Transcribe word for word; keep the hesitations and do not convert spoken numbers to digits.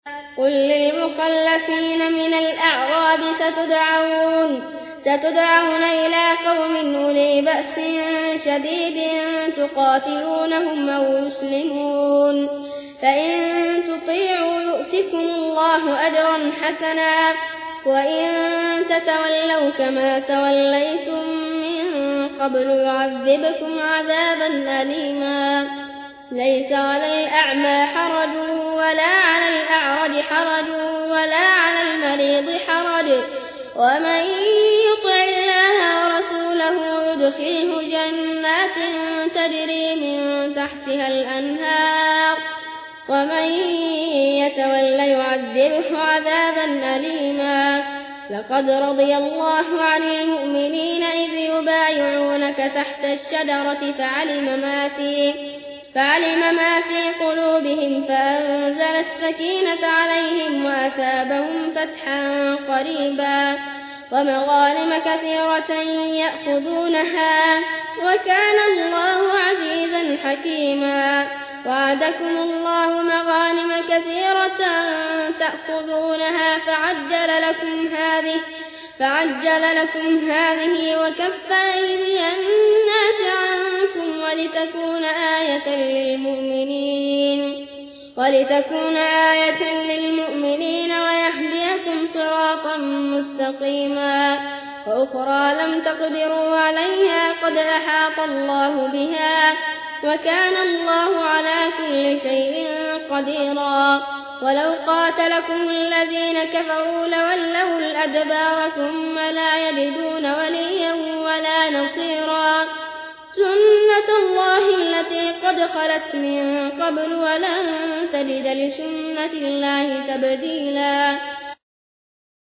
قل للمخلفين من الأعراب ستدعون, ستدعون إلى قوم أولي بأس شديد تقاتلونهم أو يسلمون فإن تطيعوا يؤتكم الله أجرا حسنا وإن تتولوا كما توليتم من قبل يعذبكم عذابا أليما ليس على الأعمى حرج ولا على الأعرج حرج ولا على المريض حرج ومن يطع الله ورسوله يدخله جنات تجري من تحتها الأنهار ومن يتول يعذبه عذابا أليما لقد رضي الله عن المؤمنين إذ يبايعونك تحت الشجرة فعلم ما في فعلم ما في قلوبهم فأنزل السكينة عليهم وأثابهم فتحا قريبا ومغانم كثيرة يأخذونها وكان الله عزيزا حكيما وعدكم الله مغانم كثيرة تأخذونها فعجل لكم هذه فعجل لكم هذه وكف أيدي الناس عنكم ولتكون آية للمؤمنين ولتكون آية للمؤمنين ويهديكم صراطا مستقيما وأخرى لم تقدروا عليها قد أحاط الله بها وكان الله على كل شيء قديرا ولو قاتلكم الذين كفروا لولوا الأدبار ثم لا يجدون وليا ولا نصيرا سنة الله التي قد خلت من قبل ولن تجد لسنة الله تبديلا